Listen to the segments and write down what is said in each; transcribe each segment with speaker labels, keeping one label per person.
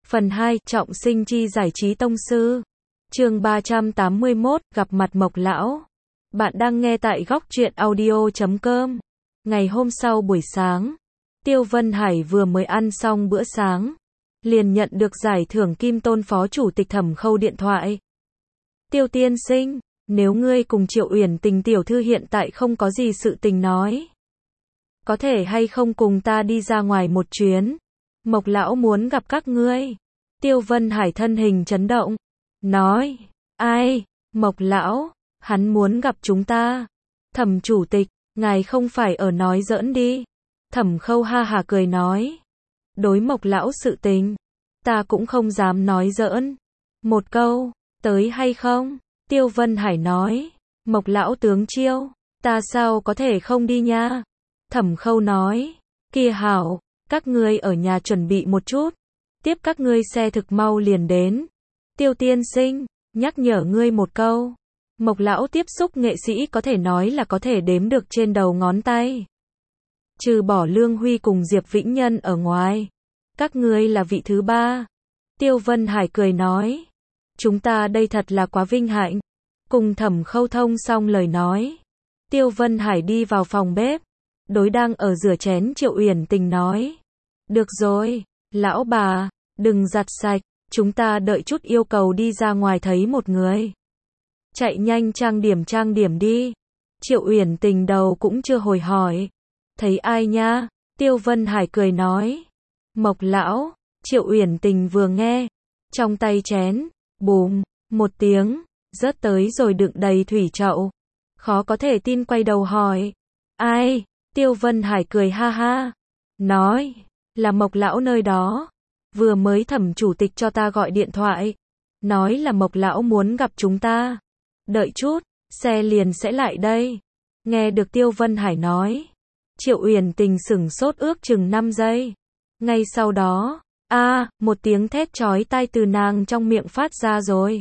Speaker 1: Phần 2, trọng sinh chi giải trí tông sư. Chương 381, gặp mặt Mộc lão. Bạn đang nghe tại góc truyện audio.com. Ngày hôm sau buổi sáng, Tiêu Vân Hải vừa mới ăn xong bữa sáng, liền nhận được giải thưởng Kim Tôn Phó Chủ tịch Thẩm Khâu điện thoại. Tiêu tiên sinh, nếu ngươi cùng Triệu Uyển Tình tiểu thư hiện tại không có gì sự tình nói, có thể hay không cùng ta đi ra ngoài một chuyến? Mộc lão muốn gặp các ngươi. Tiêu Vân Hải thân hình chấn động, nói, ai? Mộc lão, hắn muốn gặp chúng ta. Thẩm chủ tịch, ngài không phải ở nói giỡn đi. Thẩm Khâu ha hả cười nói, đối Mộc lão sự tình, ta cũng không dám nói giỡn. Một câu, tới hay không? Tiêu Vân Hải nói, Mộc lão tướng chiêu, ta sao có thể không đi nha? Thẩm Khâu nói, kia hảo, các ngươi ở nhà chuẩn bị một chút, tiếp các ngươi xe thực mau liền đến. Tiêu tiên sinh, nhắc nhở ngươi một câu, Mộc lão tiếp xúc nghệ sĩ có thể nói là có thể đếm được trên đầu ngón tay. Trừ bỏ Lương Huy cùng Diệp Vĩnh Nhân ở ngoài, các ngươi là vị thứ ba. Tiêu Vân Hải cười nói, chúng ta đây thật là quá vinh hạnh. Cùng Thẩm Khâu thông xong lời nói, Tiêu Vân Hải đi vào phòng bếp, đối đang ở rửa chén Triệu Uyển Tình nói, được rồi, lão bà, đừng giặt sạch, chúng ta đợi chút yêu cầu đi ra ngoài thấy một người. Chạy nhanh trang điểm đi. Triệu Uyển Tình đầu cũng chưa hồi hỏi, thấy ai nha? Tiêu Vân Hải cười nói, Mộc lão. Triệu Uyển Tình vừa nghe, trong tay chén, bùm, một tiếng, rớt tới rồi đựng đầy thủy chậu. Khó có thể tin quay đầu hỏi, ai? Tiêu Vân Hải cười ha ha, nói, là Mộc lão nơi đó. Vừa mới Thẩm chủ tịch cho ta gọi điện thoại, nói là Mộc lão muốn gặp chúng ta. Đợi chút, xe liền sẽ lại đây. Nghe được Tiêu Vân Hải nói, Triệu Uyển Tình sửng sốt ước chừng 5 giây. Ngay sau đó, một tiếng thét chói tai từ nàng trong miệng phát ra rồi.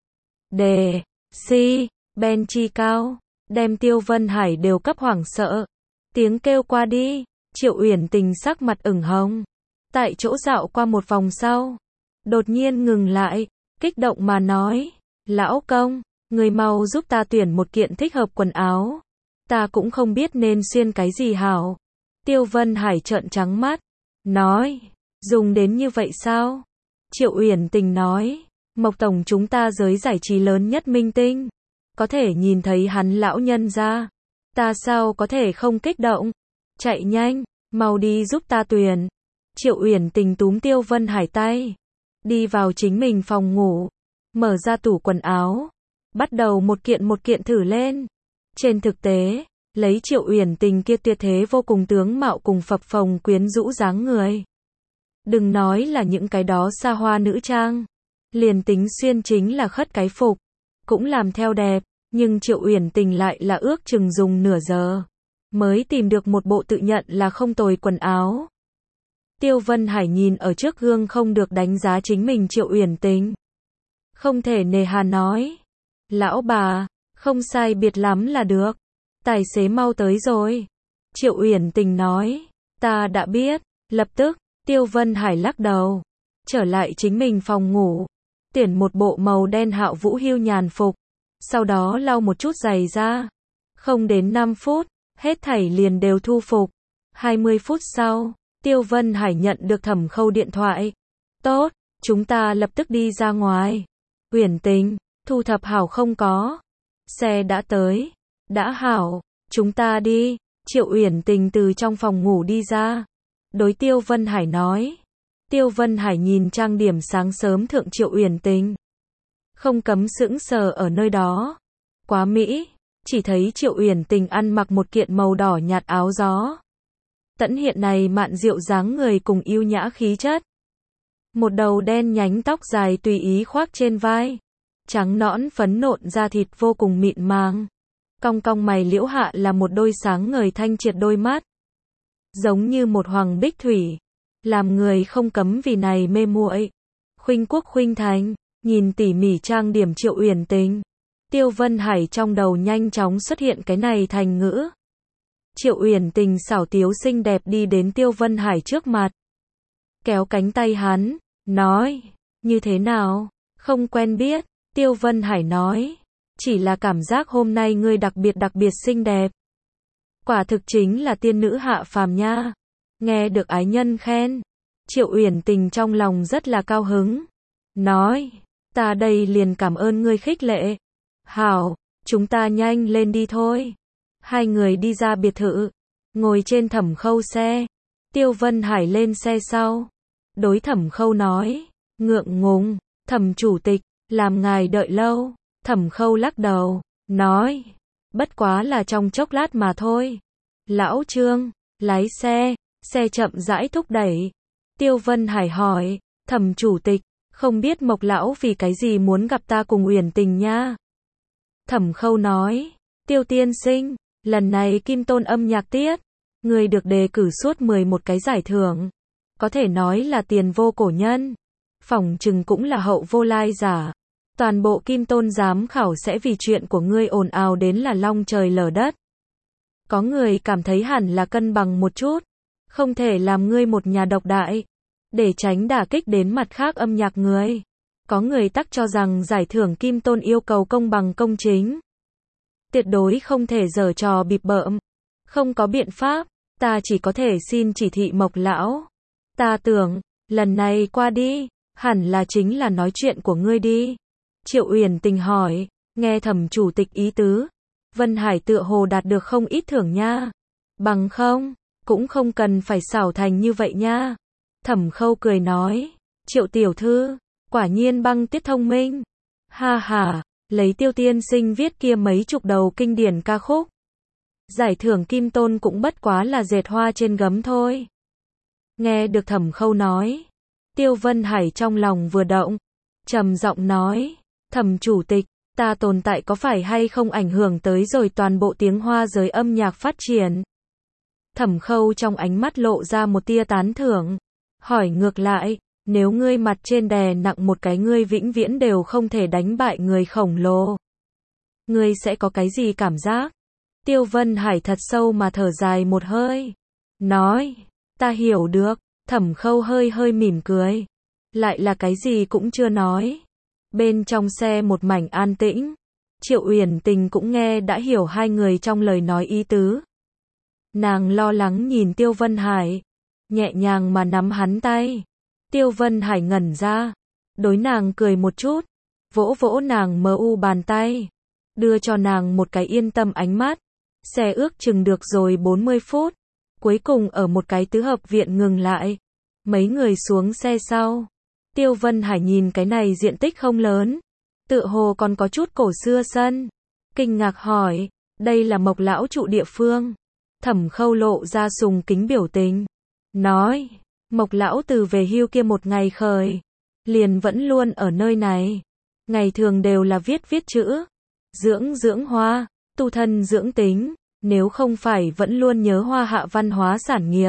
Speaker 1: Đề, si, ben chi cao, đem Tiêu Vân Hải đều cấp hoảng sợ. Tiếng kêu qua đi, Triệu Uyển Tình sắc mặt ửng hồng. Tại chỗ dạo qua một vòng sau, đột nhiên ngừng lại, kích động mà nói, lão công, người mau giúp ta tuyển một kiện thích hợp quần áo. Ta cũng không biết nên xuyên cái gì hảo. Tiêu Vân Hải trợn trắng mắt, nói, dùng đến như vậy sao? Triệu Uyển Tình nói, Mộc tổng chúng ta giới giải trí lớn nhất minh tinh, có thể nhìn thấy hắn lão nhân ra, ta sao có thể không kích động? Chạy nhanh, mau đi giúp ta tuyển. Triệu Uyển Tình túm Tiêu Vân Hải tay, đi vào chính mình phòng ngủ, mở ra tủ quần áo, bắt đầu một kiện thử lên. Trên thực tế, lấy Triệu Uyển Tình kia tuyệt thế vô cùng tướng mạo cùng phập phồng quyến rũ dáng người, đừng nói là những cái đó xa hoa nữ trang, liền tính xuyên chính là khất cái phục, cũng làm theo đẹp, nhưng Triệu Uyển Tình lại là ước chừng dùng nửa giờ, mới tìm được một bộ tự nhận là không tồi quần áo. Tiêu Vân Hải nhìn ở trước gương không được đánh giá chính mình Triệu Uyển Tình, không thể nề hà nói, lão bà, không sai biệt lắm là được, tài xế mau tới rồi. Triệu Uyển Tình nói, ta đã biết. Lập tức, Tiêu Vân Hải lắc đầu, trở lại chính mình phòng ngủ, tuyển một bộ màu đen Hạo Vũ hưu nhàn phục, sau đó lau một chút giày ra. Không đến 5 phút, hết thảy liền đều thu phục. 20 phút sau, Tiêu Vân Hải nhận được Thẩm Khâu điện thoại. Tốt, chúng ta lập tức đi ra ngoài. Uyển Tình, thu thập hảo không có? Xe đã tới. Đã hảo, chúng ta đi. Triệu Uyển Tình từ trong phòng ngủ đi ra, đối Tiêu Vân Hải nói. Tiêu Vân Hải nhìn trang điểm sáng sớm thượng Triệu Uyển Tình, không cấm sững sờ ở nơi đó. Quá mỹ, chỉ thấy Triệu Uyển Tình ăn mặc một kiện màu đỏ nhạt áo gió, tẫn hiện này mạn diệu dáng người cùng yêu nhã khí chất. Một đầu đen nhánh tóc dài tùy ý khoác trên vai, trắng nõn phấn nộn da thịt vô cùng mịn màng. Cong cong mày liễu hạ là một đôi sáng ngời thanh triệt đôi mắt, giống như một hoàng bích thủy, làm người không cấm vì này mê muội. Khuynh quốc khuynh thành, nhìn tỉ mỉ trang điểm Triệu Uyển Tình, Tiêu Vân Hải trong đầu nhanh chóng xuất hiện cái này thành ngữ. Triệu Uyển Tình xảo tiếu xinh đẹp đi đến Tiêu Vân Hải trước mặt, kéo cánh tay hắn, nói, như thế nào? Không quen biết, Tiêu Vân Hải nói, chỉ là cảm giác hôm nay ngươi đặc biệt xinh đẹp. Quả thực chính là tiên nữ hạ phàm nha. Nghe được ái nhân khen, Triệu Uyển Tình trong lòng rất là cao hứng. Nói, ta đây liền cảm ơn ngươi khích lệ. Hảo, chúng ta nhanh lên đi thôi. Hai người đi ra biệt thự, ngồi trên Thẩm Khâu xe. Tiêu Vân Hải lên xe sau. Đối Thẩm Khâu nói, ngượng ngùng, Thẩm chủ tịch, làm ngài đợi lâu. Thẩm Khâu lắc đầu, nói, bất quá là trong chốc lát mà thôi. Lão Trương, lái xe, xe chậm rãi thúc đẩy. Tiêu Vân Hải hỏi, Thẩm chủ tịch, không biết Mộc lão vì cái gì muốn gặp ta cùng Uyển Tình nha. Thẩm Khâu nói, Tiêu tiên sinh, lần này Kim Tôn âm nhạc tiết, người được đề cử suốt 11 cái giải thưởng. Có thể nói là tiền vô cổ nhân. Phỏng chừng cũng là hậu vô lai giả. Toàn bộ Kim Tôn giám khảo sẽ vì chuyện của ngươi ồn ào đến là long trời lở đất. Có người cảm thấy hẳn là cân bằng một chút. Không thể làm ngươi một nhà độc đại. Để tránh đả kích đến mặt khác âm nhạc người. Có người tắc cho rằng giải thưởng Kim Tôn yêu cầu công bằng công chính. Tuyệt đối không thể giở trò bịp bợm. Không có biện pháp, ta chỉ có thể xin chỉ thị Mộc lão. Ta tưởng, lần này qua đi, hẳn là chính là nói chuyện của ngươi đi. Triệu Uyển Tình hỏi, nghe Thẩm chủ tịch ý tứ, Vân Hải tựa hồ đạt được không ít thưởng nha. Bằng không, cũng không cần phải xảo thành như vậy nha. Thẩm Khâu cười nói, Triệu tiểu thư, quả nhiên băng tiết thông minh. Ha ha, lấy Tiêu tiên sinh viết kia mấy chục đầu kinh điển ca khúc. Giải thưởng Kim Tôn cũng bất quá là dệt hoa trên gấm thôi. Nghe được Thẩm Khâu nói, Tiêu Vân Hải trong lòng vừa động, trầm giọng nói, Thẩm chủ tịch, ta tồn tại có phải hay không ảnh hưởng tới rồi toàn bộ tiếng Hoa giới âm nhạc phát triển? Thẩm Khâu trong ánh mắt lộ ra một tia tán thưởng, hỏi ngược lại, nếu ngươi mặt trên đè nặng một cái ngươi vĩnh viễn đều không thể đánh bại người khổng lồ, ngươi sẽ có cái gì cảm giác? Tiêu Vân Hải thật sâu mà thở dài một hơi, nói, ta hiểu được. Thẩm Khâu hơi mỉm cười, lại là cái gì cũng chưa nói. Bên trong xe một mảnh an tĩnh, Triệu Uyển Tình cũng nghe đã hiểu hai người trong lời nói ý tứ. Nàng lo lắng nhìn Tiêu Vân Hải, nhẹ nhàng mà nắm hắn tay. Tiêu Vân Hải ngẩn ra, đối nàng cười một chút, vỗ vỗ nàng mờ u bàn tay, đưa cho nàng một cái yên tâm ánh mắt. Xe ước chừng được rồi 40 phút, cuối cùng ở một cái tứ hợp viện ngừng lại. Mấy người xuống xe sau. Tiêu Vân Hải nhìn cái này diện tích không lớn, tựa hồ còn có chút cổ xưa sân. Kinh ngạc hỏi, đây là Mộc lão trụ địa phương? Thẩm Khâu lộ ra sùng kính biểu tình, nói, Mộc lão từ về hưu kia một ngày khởi, liền vẫn luôn ở nơi này. Ngày thường đều là viết chữ, dưỡng hoa, tu thân dưỡng tính, nếu không phải vẫn luôn nhớ hoa hạ văn hóa sản nghiệp.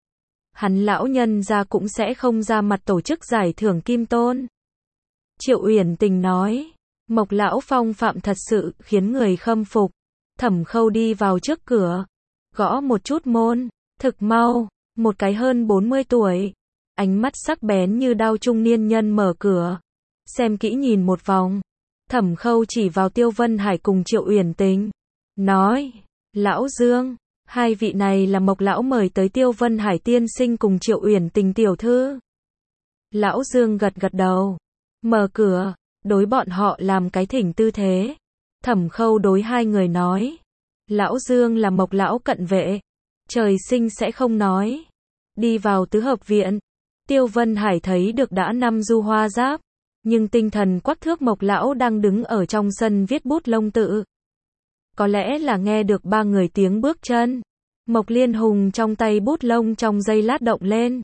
Speaker 1: Hắn lão nhân ra cũng sẽ không ra mặt tổ chức giải thưởng Kim Tôn. Triệu Uyển Tình nói, Mộc lão phong phạm thật sự khiến người khâm phục. Thẩm Khâu đi vào trước cửa, gõ một chút môn, thực mau, một cái hơn 40 tuổi, ánh mắt sắc bén như đao trung niên nhân mở cửa, xem kỹ nhìn một vòng. Thẩm Khâu chỉ vào Tiêu Vân Hải cùng Triệu Uyển Tình, nói, lão Dương, hai vị này là Mộc lão mời tới Tiêu Vân Hải tiên sinh cùng Triệu Uyển Tình tiểu thư. Lão Dương gật đầu, mở cửa, đối bọn họ làm cái thỉnh tư thế. Thẩm Khâu đối hai người nói, lão Dương là Mộc lão cận vệ, trời sinh sẽ không nói. Đi vào tứ hợp viện, Tiêu Vân Hải thấy được đã năm du hoa giáp, nhưng tinh thần quắc thước Mộc lão đang đứng ở trong sân viết bút lông tự. Có lẽ là nghe được ba người tiếng bước chân, Mộc Liên Hùng trong tay bút lông trong giây lát động lên.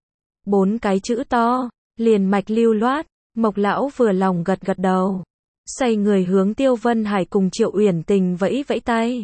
Speaker 1: 4 cái chữ to, liền mạch lưu loát. Mộc lão vừa lòng gật đầu, xoay người hướng Tiêu Vân Hải cùng Triệu Uyển Tình vẫy tay,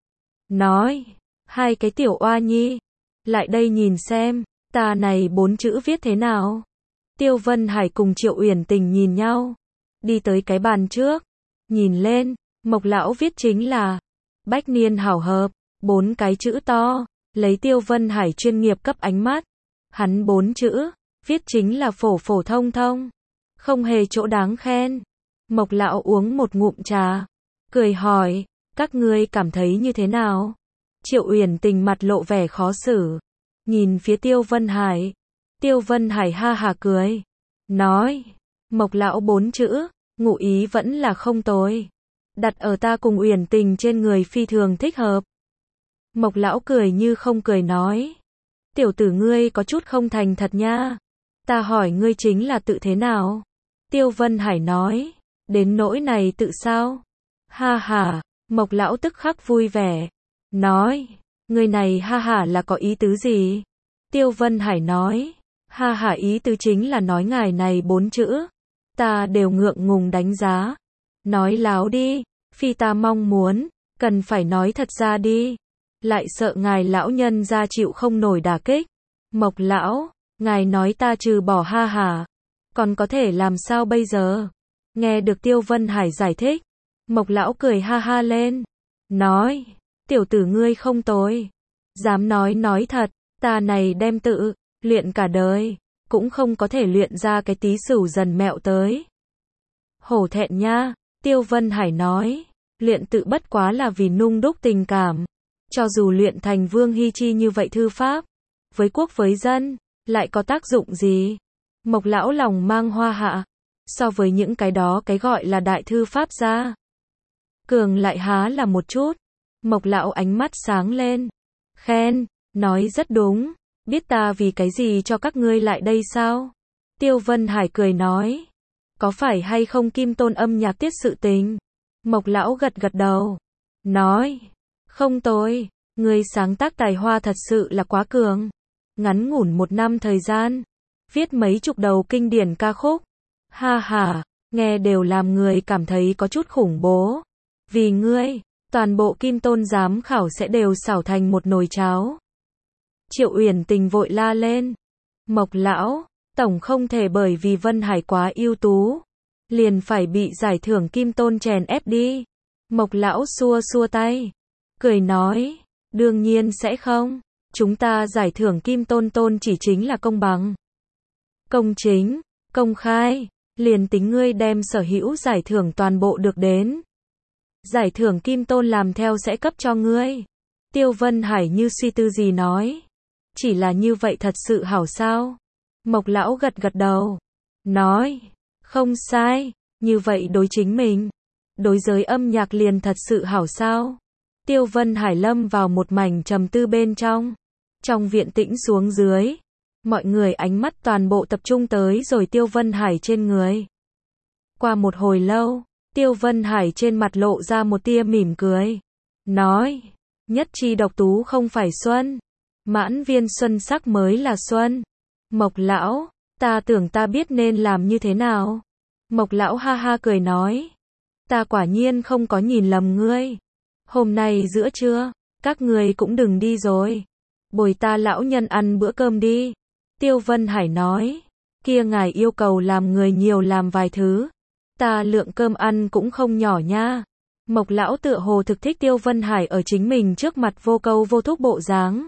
Speaker 1: nói, hai cái tiểu oa nhi, lại đây nhìn xem, ta này 4 chữ viết thế nào. Tiêu Vân Hải cùng Triệu Uyển Tình nhìn nhau, đi tới cái bàn trước, nhìn lên, Mộc lão viết chính là bách niên hảo hợp, 4 cái chữ to, lấy Tiêu Vân Hải chuyên nghiệp cấp ánh mắt, hắn 4 chữ, viết chính là phổ phổ thông thông, không hề chỗ đáng khen. Mộc lão uống một ngụm trà, cười hỏi, các ngươi cảm thấy như thế nào? Triệu Uyển Tình mặt lộ vẻ khó xử, nhìn phía Tiêu Vân Hải. Tiêu Vân Hải ha hà cười, nói, Mộc lão 4 chữ, ngụ ý vẫn là không tồi. Đặt ở ta cùng Uyển Tình trên người phi thường thích hợp. Mộc lão cười như không cười nói, tiểu tử ngươi có chút không thành thật nha. Ta hỏi ngươi chính là tự thế nào? Tiêu Vân Hải nói, đến nỗi này tự sao? Ha ha, Mộc lão tức khắc vui vẻ, nói, người này ha ha là có ý tứ gì? Tiêu Vân Hải nói, ha ha ý tứ chính là nói ngài này 4 chữ, ta đều ngượng ngùng đánh giá. Nói láo đi, phi ta mong muốn, cần phải nói thật ra đi. Lại sợ ngài lão nhân gia chịu không nổi đả kích. Mộc lão, ngài nói ta trừ bỏ ha ha, còn có thể làm sao bây giờ? Nghe được Tiêu Vân Hải giải thích, Mộc lão cười ha ha lên, nói, tiểu tử ngươi không tồi, dám nói thật, ta này đem tự luyện cả đời, cũng không có thể luyện ra cái tí sửu dần mẹo tới. Hổ thẹn nha, Tiêu Vân Hải nói, luyện tự bất quá là vì nung đúc tình cảm, cho dù luyện thành Vương Hy Chi như vậy thư pháp, với quốc với dân, lại có tác dụng gì? Mộc lão lòng mang hoa hạ, so với những cái đó cái gọi là đại thư pháp ra, cường lại há là một chút. Mộc lão ánh mắt sáng lên, khen, nói rất đúng, biết ta vì cái gì cho các ngươi lại đây sao? Tiêu Vân Hải cười nói, có phải hay không Kim Tôn âm nhạc tiết sự tình? Mộc lão gật gật đầu, nói, không tồi, ngươi sáng tác tài hoa thật sự là quá cường. Ngắn ngủn 1 năm thời gian, viết mấy chục đầu kinh điển ca khúc. Ha ha, nghe đều làm người cảm thấy có chút khủng bố. Vì ngươi, toàn bộ Kim Tôn giám khảo sẽ đều xảo thành một nồi cháo. Triệu Uyển Tình vội la lên, Mộc lão, tổng không thể bởi vì Vân Hải quá ưu tú, liền phải bị giải thưởng Kim Tôn chèn ép đi. Mộc lão xua xua tay, cười nói, đương nhiên sẽ không, chúng ta giải thưởng Kim Tôn tôn chỉ chính là công bằng, công chính, công khai, liền tính ngươi đem sở hữu giải thưởng toàn bộ được đến. Giải thưởng Kim Tôn làm theo sẽ cấp cho ngươi. Tiêu Vân Hải như suy tư gì nói, chỉ là như vậy thật sự hảo sao? Mộc lão gật gật đầu, nói, không sai, như vậy đối chính mình, đối giới âm nhạc liền thật sự hảo sao? Tiêu Vân Hải lâm vào một mảnh trầm tư bên trong. Trong viện tĩnh xuống dưới, mọi người ánh mắt toàn bộ tập trung tới rồi Tiêu Vân Hải trên người. Qua một hồi lâu, Tiêu Vân Hải trên mặt lộ ra một tia mỉm cười, nói, nhất chi độc tú không phải xuân, mãn viên xuân sắc mới là xuân. Mộc lão, ta tưởng ta biết nên làm như thế nào. Mộc lão ha ha cười nói, ta quả nhiên không có nhìn lầm ngươi. Hôm nay giữa trưa, các ngươi cũng đừng đi rồi, bồi ta lão nhân ăn bữa cơm đi. Tiêu Vân Hải nói, kia ngài yêu cầu làm người nhiều làm vài thứ, ta lượng cơm ăn cũng không nhỏ nha. Mộc lão tựa hồ thực thích Tiêu Vân Hải ở chính mình trước mặt vô câu vô thúc bộ dáng.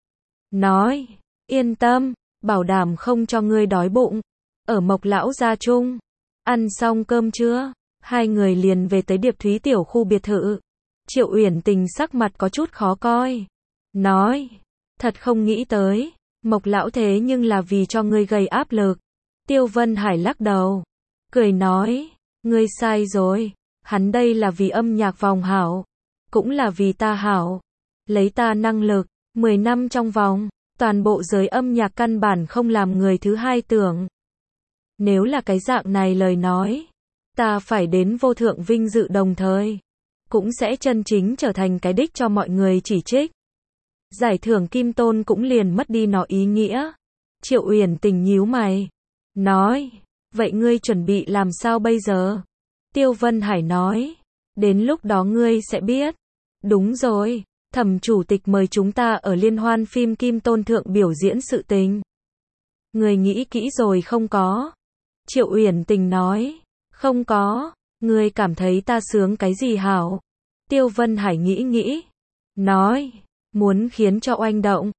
Speaker 1: Nói, yên tâm, bảo đảm không cho ngươi đói bụng. Ở Mộc lão gia chung, ăn xong cơm trưa, hai người liền về tới Điệp Thúy tiểu khu biệt thự. Triệu Uyển Tình sắc mặt có chút khó coi, nói, thật không nghĩ tới, Mộc lão thế nhưng là vì cho ngươi gây áp lực. Tiêu Vân Hải lắc đầu, cười nói, ngươi sai rồi, hắn đây là vì âm nhạc vòng hảo, cũng là vì ta hảo. Lấy ta năng lực, 10 năm trong vòng, toàn bộ giới âm nhạc căn bản không làm người thứ hai tưởng. Nếu là cái dạng này lời nói, ta phải đến vô thượng vinh dự đồng thời, cũng sẽ chân chính trở thành cái đích cho mọi người chỉ trích. Giải thưởng Kim Tôn cũng liền mất đi nó ý nghĩa. Triệu Uyển Tình nhíu mày, nói, vậy ngươi chuẩn bị làm sao bây giờ? Tiêu Vân Hải nói, đến lúc đó ngươi sẽ biết. Đúng rồi, Thẩm chủ tịch mời chúng ta ở liên hoan phim Kim Tôn thượng biểu diễn sự tình. Ngươi nghĩ kỹ rồi không có? Triệu Uyển Tình nói, không có, ngươi cảm thấy ta sướng cái gì hảo? Tiêu Vân Hải nghĩ nghĩ, nói, muốn khiến cho oanh động,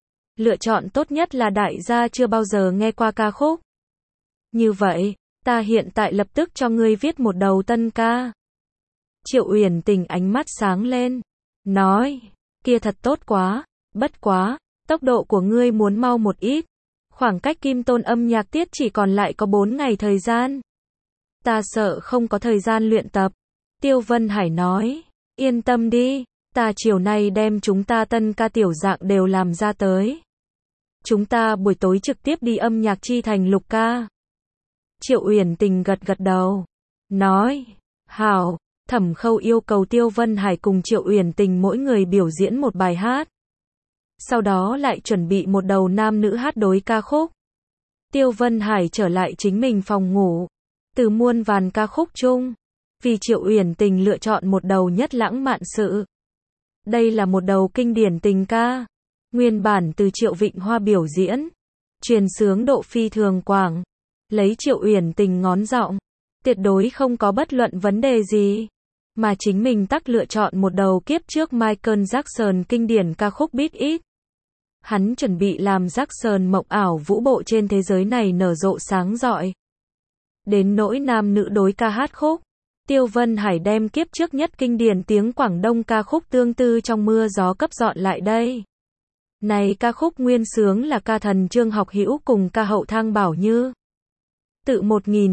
Speaker 1: lựa chọn tốt nhất là đại gia chưa bao giờ nghe qua ca khúc. Như vậy, ta hiện tại lập tức cho ngươi viết một đầu tân ca. Triệu Uyển Tình ánh mắt sáng lên, nói, kia thật tốt quá, bất quá, tốc độ của ngươi muốn mau một ít. Khoảng cách Kim Tôn âm nhạc tiết chỉ còn lại có 4 ngày thời gian. Ta sợ không có thời gian luyện tập. Tiêu Vân Hải nói, yên tâm đi, ta chiều nay đem chúng ta tân ca tiểu dạng đều làm ra tới. Chúng ta buổi tối trực tiếp đi âm nhạc chi thành lục ca. Triệu Uyển Tình gật gật đầu, nói, hảo. Thẩm Khâu yêu cầu Tiêu Vân Hải cùng Triệu Uyển Tình mỗi người biểu diễn một bài hát. Sau đó lại chuẩn bị một đầu nam nữ hát đối ca khúc. Tiêu Vân Hải trở lại chính mình phòng ngủ. Từ muôn vàn ca khúc chung, vì Triệu Uyển Tình lựa chọn một đầu nhất lãng mạn sự. Đây là một đầu kinh điển tình ca. Nguyên bản từ Triệu Vịnh Hoa biểu diễn. Truyền xướng độ phi thường quảng. Lấy Triệu Uyển Tình ngón giọng. Tuyệt đối không có bất luận vấn đề gì. Mà chính mình tắc lựa chọn một đầu kiếp trước Michael Jackson kinh điển ca khúc Beat It. Hắn chuẩn bị làm Jackson mộng ảo vũ bộ trên thế giới này nở rộ sáng rọi. Đến nỗi nam nữ đối ca hát khúc, Tiêu Vân Hải đem kiếp trước nhất kinh điển tiếng Quảng Đông ca khúc Tương Tư Trong Mưa Gió cấp dọn lại đây. Này ca khúc nguyên xướng là ca thần Trương Học Hữu cùng ca hậu Thang Bảo Như. Tự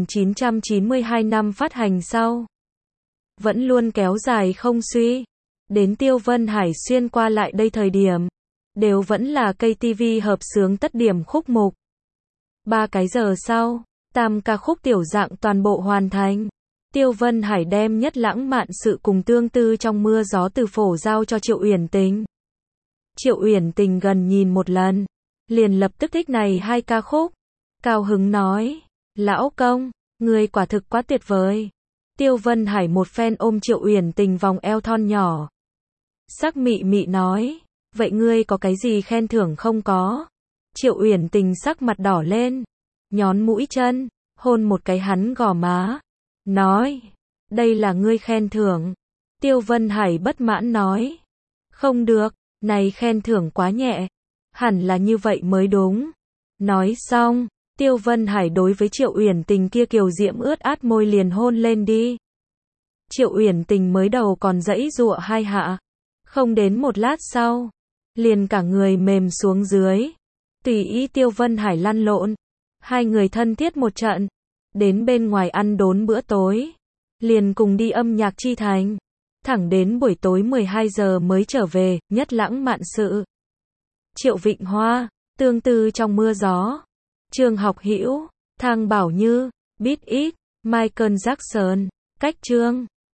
Speaker 1: 1992 năm phát hành sau, vẫn luôn kéo dài không suy. Đến Tiêu Vân Hải xuyên qua lại đây thời điểm, đều vẫn là KTV hợp xướng tất điểm khúc mục. 3 cái giờ sau, tam ca khúc tiểu dạng toàn bộ hoàn thành. Tiêu Vân Hải đem nhất lãng mạn sự cùng Tương Tư Trong Mưa Gió từ phổ giao cho Triệu Uyển Tình. Triệu Uyển Tình gần nhìn một lần, liền lập tức thích này 2 ca khúc. Cao hứng nói, lão công, người quả thực quá tuyệt vời. Tiêu Vân Hải một phen ôm Triệu Uyển Tình vòng eo thon nhỏ. Sắc mị mị nói, vậy ngươi có cái gì khen thưởng không có? Triệu Uyển Tình sắc mặt đỏ lên, nhón mũi chân, hôn một cái hắn gò má. Nói, đây là ngươi khen thưởng. Tiêu Vân Hải bất mãn nói, không được, này khen thưởng quá nhẹ. Hẳn là như vậy mới đúng. Nói xong, Tiêu Vân Hải đối với Triệu Uyển Tình kia kiều diễm ướt át môi liền hôn lên đi. Triệu Uyển Tình mới đầu còn giãy giụa 2 hạ. Không đến một lát sau, liền cả người mềm xuống dưới. Tùy ý Tiêu Vân Hải lăn lộn. 2 người thân thiết một trận. Đến bên ngoài ăn đốn bữa tối. Liền cùng đi âm nhạc chi thành. Thẳng đến buổi tối 12 giờ mới trở về, nhất lãng mạn sự. Triệu Vịnh Hoa, Tương Tư Trong Mưa Gió. Trương Học Hữu, Thang Bảo Như, Beat It, Michael Jackson, Cách Chương.